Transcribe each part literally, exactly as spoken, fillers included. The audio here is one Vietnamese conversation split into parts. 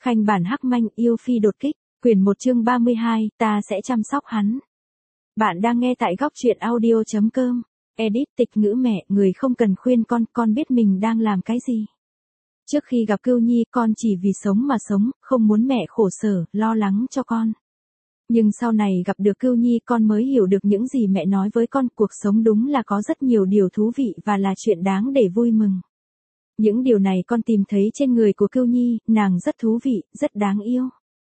Khanh bản hắc manh yêu phi đột kích, quyển một chương ba mươi hai, ta sẽ chăm sóc hắn. Bạn đang nghe tại góc truyện audio.com. Edit tịch ngữ mẹ, người không cần khuyên con, con biết mình đang làm cái gì. Trước khi gặp Cưu Nhi, con chỉ vì sống mà sống, không muốn mẹ khổ sở, lo lắng cho con. Nhưng sau này gặp được Cưu Nhi, con mới hiểu được những gì mẹ nói với con, cuộc sống đúng là có rất nhiều điều thú vị và là chuyện đáng để vui mừng. Những điều này con tìm thấy trên người của Cưu Nhi, nàng rất thú vị, rất đáng yêu.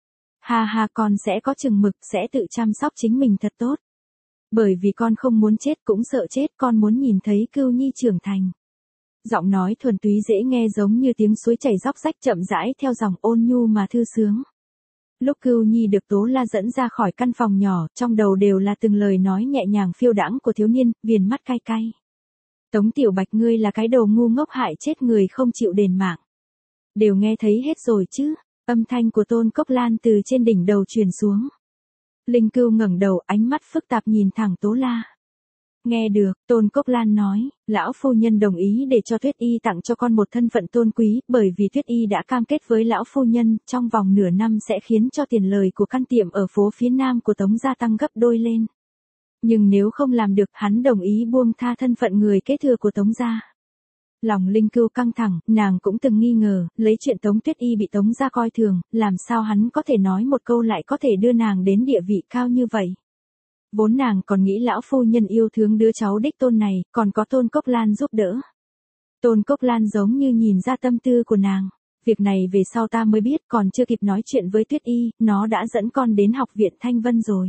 Ha ha, con sẽ có chừng mực, sẽ tự chăm sóc chính mình thật tốt. Bởi vì con không muốn chết cũng sợ chết, con muốn nhìn thấy Cưu Nhi trưởng thành. Giọng nói thuần túy dễ nghe giống như tiếng suối chảy róc rách chậm rãi theo dòng ôn nhu mà thư sướng. Lúc Cưu Nhi được Tố La dẫn ra khỏi căn phòng nhỏ, trong đầu đều là từng lời nói nhẹ nhàng phiêu đãng của thiếu niên, viền mắt cay cay. Tống Tiểu Bạch, ngươi là cái đầu ngu ngốc hại chết người không chịu đền mạng. Đều nghe thấy hết rồi chứ? Âm thanh của Tôn Cốc Lan từ trên đỉnh đầu truyền xuống. Linh Cưu ngẩng đầu, ánh mắt phức tạp nhìn thẳng Tố La. Nghe được, Tôn Cốc Lan nói, lão phu nhân đồng ý để cho Tuyết Y tặng cho con một thân phận tôn quý, bởi vì Tuyết Y đã cam kết với lão phu nhân, trong vòng nửa năm sẽ khiến cho tiền lời của căn tiệm ở phố phía nam của Tống gia tăng gấp đôi lên. Nhưng nếu không làm được, hắn đồng ý buông tha thân phận người kế thừa của Tống gia. Lòng Linh Cưu căng thẳng, nàng cũng từng nghi ngờ, lấy chuyện Tống Tuyết Y bị Tống gia coi thường, làm sao hắn có thể nói một câu lại có thể đưa nàng đến địa vị cao như vậy. Vốn nàng còn nghĩ lão phu nhân yêu thương đứa cháu đích tôn này, còn có Tôn Cốc Lan giúp đỡ. Tôn Cốc Lan giống như nhìn ra tâm tư của nàng. Việc này về sau ta mới biết, còn chưa kịp nói chuyện với Tuyết Y, nó đã dẫn con đến học viện Thanh Vân rồi.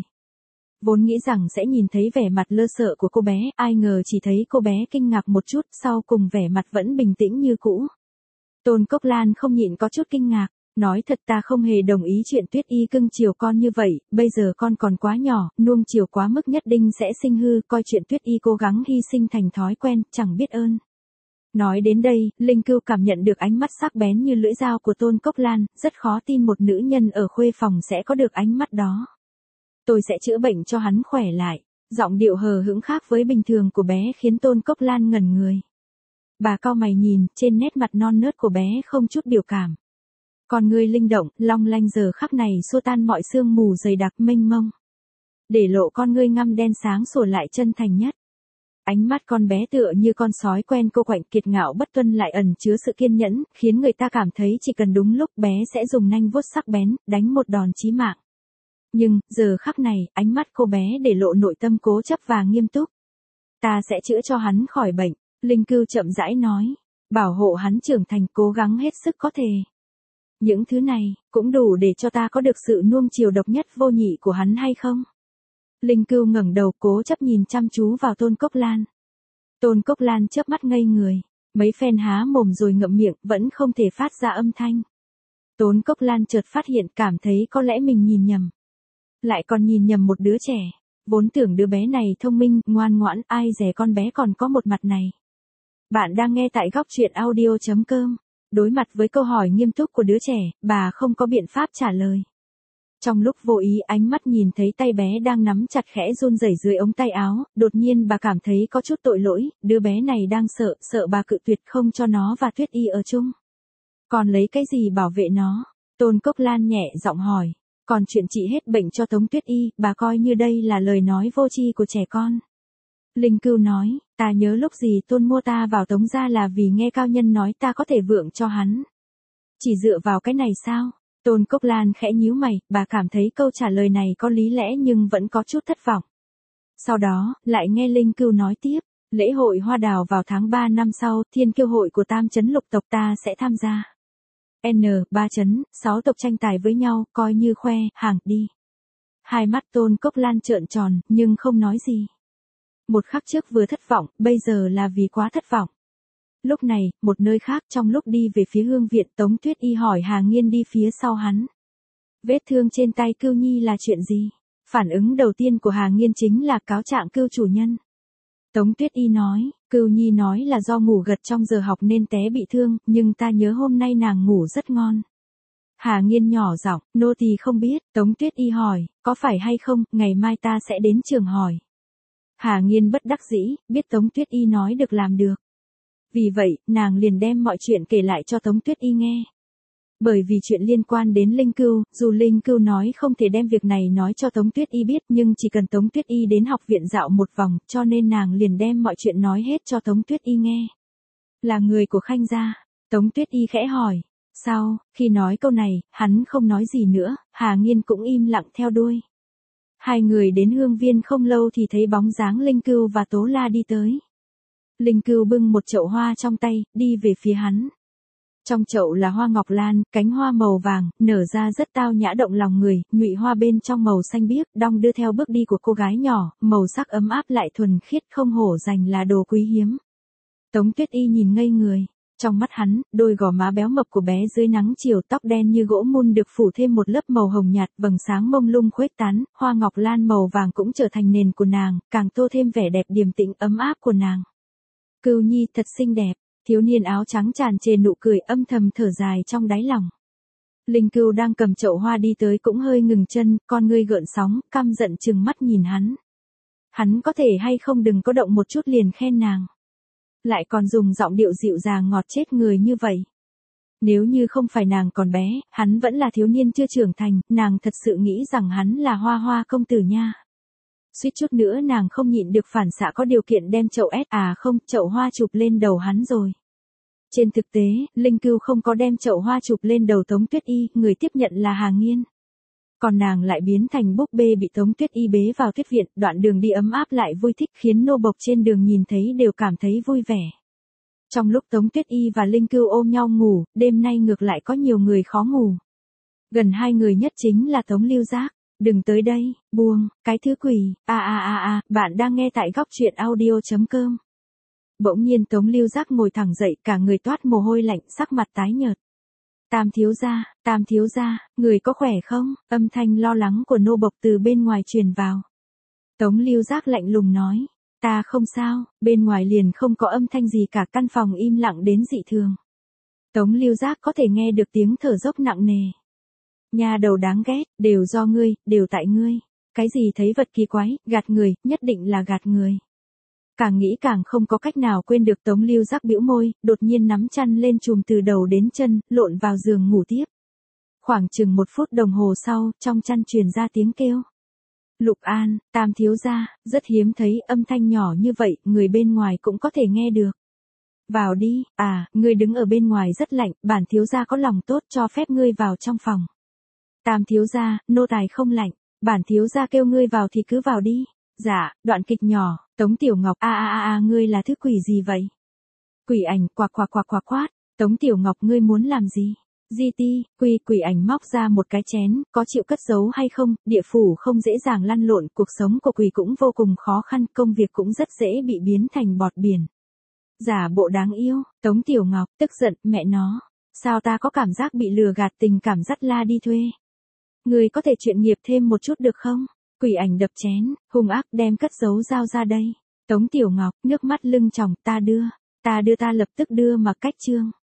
Vốn nghĩ rằng sẽ nhìn thấy vẻ mặt lơ sợ của cô bé, ai ngờ chỉ thấy cô bé kinh ngạc một chút, sau cùng vẻ mặt vẫn bình tĩnh như cũ. Tôn Cốc Lan không nhịn có chút kinh ngạc, nói thật ta không hề đồng ý chuyện Tuyết Y cưng chiều con như vậy, bây giờ con còn quá nhỏ, nuông chiều quá mức nhất định sẽ sinh hư, coi chuyện Tuyết Y cố gắng hy sinh thành thói quen, chẳng biết ơn. Nói đến đây, Linh Cưu cảm nhận được ánh mắt sắc bén như lưỡi dao của Tôn Cốc Lan, rất khó tin một nữ nhân ở khuê phòng sẽ có được ánh mắt đó. Tôi sẽ chữa bệnh cho hắn khỏe lại. Giọng điệu hờ hững khác với bình thường của bé khiến Tôn Cốc Lan ngẩn người. Bà cau mày nhìn, trên nét mặt non nớt của bé không chút biểu cảm. Con ngươi linh động, long lanh giờ khắc này xua tan mọi sương mù dày đặc mênh mông. Để lộ con ngươi ngăm đen sáng sủa lại chân thành nhất. Ánh mắt con bé tựa như con sói quen cô quạnh kiệt ngạo bất tuân lại ẩn chứa sự kiên nhẫn, khiến người ta cảm thấy chỉ cần đúng lúc bé sẽ dùng nanh vuốt sắc bén, đánh một đòn chí mạng. Nhưng, giờ khắc này, ánh mắt cô bé để lộ nội tâm cố chấp và nghiêm túc. Ta sẽ chữa cho hắn khỏi bệnh, Linh Cưu chậm rãi nói. Bảo hộ hắn trưởng thành, cố gắng hết sức có thể. Những thứ này, cũng đủ để cho ta có được sự nuông chiều độc nhất vô nhị của hắn hay không? Linh Cưu ngẩng đầu cố chấp nhìn chăm chú vào Tôn Cốc Lan. Tôn Cốc Lan chớp mắt ngây người, mấy phen há mồm rồi ngậm miệng, vẫn không thể phát ra âm thanh. Tôn Cốc Lan chợt phát hiện cảm thấy có lẽ mình nhìn nhầm. Lại còn nhìn nhầm một đứa trẻ, vốn tưởng đứa bé này thông minh, ngoan ngoãn, ai dè con bé còn có một mặt này. Bạn đang nghe tại góc truyện audio.com. Đối mặt với câu hỏi nghiêm túc của đứa trẻ, bà không có biện pháp trả lời. Trong lúc vô ý ánh mắt nhìn thấy tay bé đang nắm chặt khẽ run rẩy dưới ống tay áo, đột nhiên bà cảm thấy có chút tội lỗi, đứa bé này đang sợ, sợ bà cự tuyệt không cho nó và Tuyết Y ở chung. Còn lấy cái gì bảo vệ nó? Tôn Cốc Lan nhẹ giọng hỏi. Còn chuyện trị hết bệnh cho Tống Tuyết Y, bà coi như đây là lời nói vô tri của trẻ con. Linh Cưu nói, ta nhớ lúc gì Tôn mua ta vào Tống gia là vì nghe cao nhân nói ta có thể vượng cho hắn. Chỉ dựa vào cái này sao? Tôn Cốc Lan khẽ nhíu mày, bà cảm thấy câu trả lời này có lý lẽ nhưng vẫn có chút thất vọng. Sau đó, lại nghe Linh Cưu nói tiếp, lễ hội hoa đào vào tháng ba năm sau, thiên kiêu hội của tam chấn lục tộc ta sẽ tham gia. N, ba chấn, sáu tộc tranh tài với nhau, coi như khoe, hàng, đi. Hai mắt Tôn Cốc Lan trợn tròn, nhưng không nói gì. Một khắc trước vừa thất vọng, bây giờ là vì quá thất vọng. Lúc này, một nơi khác trong lúc đi về phía hương viện, Tống Tuyết Y hỏi Hà Nghiên đi phía sau hắn. Vết thương trên tay Cưu Nhi là chuyện gì? Phản ứng đầu tiên của Hà Nghiên chính là cáo trạng Cưu chủ nhân. Tống Tuyết Y nói, Cưu Nhi nói là do ngủ gật trong giờ học nên té bị thương, nhưng ta nhớ hôm nay nàng ngủ rất ngon. Hà Nghiên nhỏ giọng, nô tỳ không biết. Tống Tuyết Y hỏi, có phải hay không, ngày mai ta sẽ đến trường hỏi. Hà Nghiên bất đắc dĩ, biết Tống Tuyết Y nói được làm được. Vì vậy, nàng liền đem mọi chuyện kể lại cho Tống Tuyết Y nghe. Bởi vì chuyện liên quan đến Linh Cưu, dù Linh Cưu nói không thể đem việc này nói cho Tống Tuyết Y biết, nhưng chỉ cần Tống Tuyết Y đến học viện dạo một vòng, cho nên nàng liền đem mọi chuyện nói hết cho Tống Tuyết Y nghe. Là người của Khanh gia. Tống Tuyết Y khẽ hỏi. Sau, khi nói câu này, hắn không nói gì nữa, Hà Nghiên cũng im lặng theo đuôi. Hai người đến Hương Viên không lâu thì thấy bóng dáng Linh Cưu và Tố La đi tới. Linh Cưu bưng một chậu hoa trong tay, đi về phía hắn. Trong chậu là hoa ngọc lan, cánh hoa màu vàng, nở ra rất tao nhã động lòng người, nhụy hoa bên trong màu xanh biếc, đong đưa theo bước đi của cô gái nhỏ, màu sắc ấm áp lại thuần khiết không hổ danh là đồ quý hiếm. Tống Tuyết Y nhìn ngây người. Trong mắt hắn, đôi gò má béo mập của bé dưới nắng chiều, tóc đen như gỗ mun được phủ thêm một lớp màu hồng nhạt, vầng sáng mông lung khuếch tán, hoa ngọc lan màu vàng cũng trở thành nền của nàng, càng tô thêm vẻ đẹp điềm tĩnh ấm áp của nàng. Cưu Nhi thật xinh đẹp. Thiếu niên áo trắng tràn trề nụ cười, âm thầm thở dài trong đáy lòng. Linh Cưu đang cầm chậu hoa đi tới cũng hơi ngừng chân, con ngươi gợn sóng, căm giận trừng mắt nhìn hắn. Hắn có thể hay không đừng có động một chút liền khen nàng. Lại còn dùng giọng điệu dịu dàng ngọt chết người như vậy. Nếu như không phải nàng còn bé, hắn vẫn là thiếu niên chưa trưởng thành, nàng thật sự nghĩ rằng hắn là Hoa Hoa công tử nha. Suýt chút nữa nàng không nhịn được phản xạ có điều kiện đem chậu ép à không, chậu hoa chụp lên đầu hắn rồi. Trên thực tế, Linh Cưu không có đem chậu hoa chụp lên đầu Tống Tuyết Y, người tiếp nhận là Hà Nghiên. Còn nàng lại biến thành búp bê bị Tống Tuyết Y bế vào tuyết viện, đoạn đường đi ấm áp lại vui thích khiến nô bộc trên đường nhìn thấy đều cảm thấy vui vẻ. Trong lúc Tống Tuyết Y và Linh Cưu ôm nhau ngủ, đêm nay ngược lại có nhiều người khó ngủ. Gần hai người nhất chính là Tống Lưu Giác. Đừng tới đây, buông, cái thứ quỷ, a a a a, bạn đang nghe tại góc truyện audio chấm com. Bỗng nhiên Tống Lưu Giác ngồi thẳng dậy, cả người toát mồ hôi lạnh, sắc mặt tái nhợt. Tam thiếu gia, Tam thiếu gia, người có khỏe không? Âm thanh lo lắng của nô bộc từ bên ngoài truyền vào. Tống Lưu Giác lạnh lùng nói, ta không sao, bên ngoài liền không có âm thanh gì cả, căn phòng im lặng đến dị thường. Tống Lưu Giác có thể nghe được tiếng thở dốc nặng nề. Nhà đầu đáng ghét, đều do ngươi, đều tại ngươi. Cái gì thấy vật kỳ quái, gạt người, nhất định là gạt người. Càng nghĩ càng không có cách nào quên được. Tống Lưu Giác bĩu môi, đột nhiên nắm chăn lên trùm từ đầu đến chân, lộn vào giường ngủ tiếp. Khoảng chừng một phút đồng hồ sau, trong chăn truyền ra tiếng kêu. Lục An, Tam thiếu gia, rất hiếm thấy âm thanh nhỏ như vậy, người bên ngoài cũng có thể nghe được. Vào đi, à, ngươi đứng ở bên ngoài rất lạnh, bản thiếu gia có lòng tốt cho phép ngươi vào trong phòng. Tam thiếu gia, nô tài không lạnh, bản thiếu gia kêu ngươi vào thì cứ vào đi. Dạ, đoạn kịch nhỏ, Tống Tiểu Ngọc, a a a a, ngươi là thứ quỷ gì vậy? Quỷ ảnh, quạc quạc quạc quạc quát, Tống Tiểu Ngọc ngươi muốn làm gì? Di ti, quỷ quỷ ảnh móc ra một cái chén, có chịu cất giấu hay không? Địa phủ không dễ dàng lăn lộn, cuộc sống của quỷ cũng vô cùng khó khăn, công việc cũng rất dễ bị biến thành bọt biển. Giả bộ đáng yêu, Tống Tiểu Ngọc, tức giận, mẹ nó, sao ta có cảm giác bị lừa gạt, tình cảm dắt la đi thuê. Người có thể chuyện nghiệp thêm một chút được không? Quỷ ảnh đập chén, hung ác đem cất giấu dao ra đây. Tống Tiểu Ngọc, nước mắt lưng tròng, ta đưa, ta đưa ta lập tức đưa mà cách trương.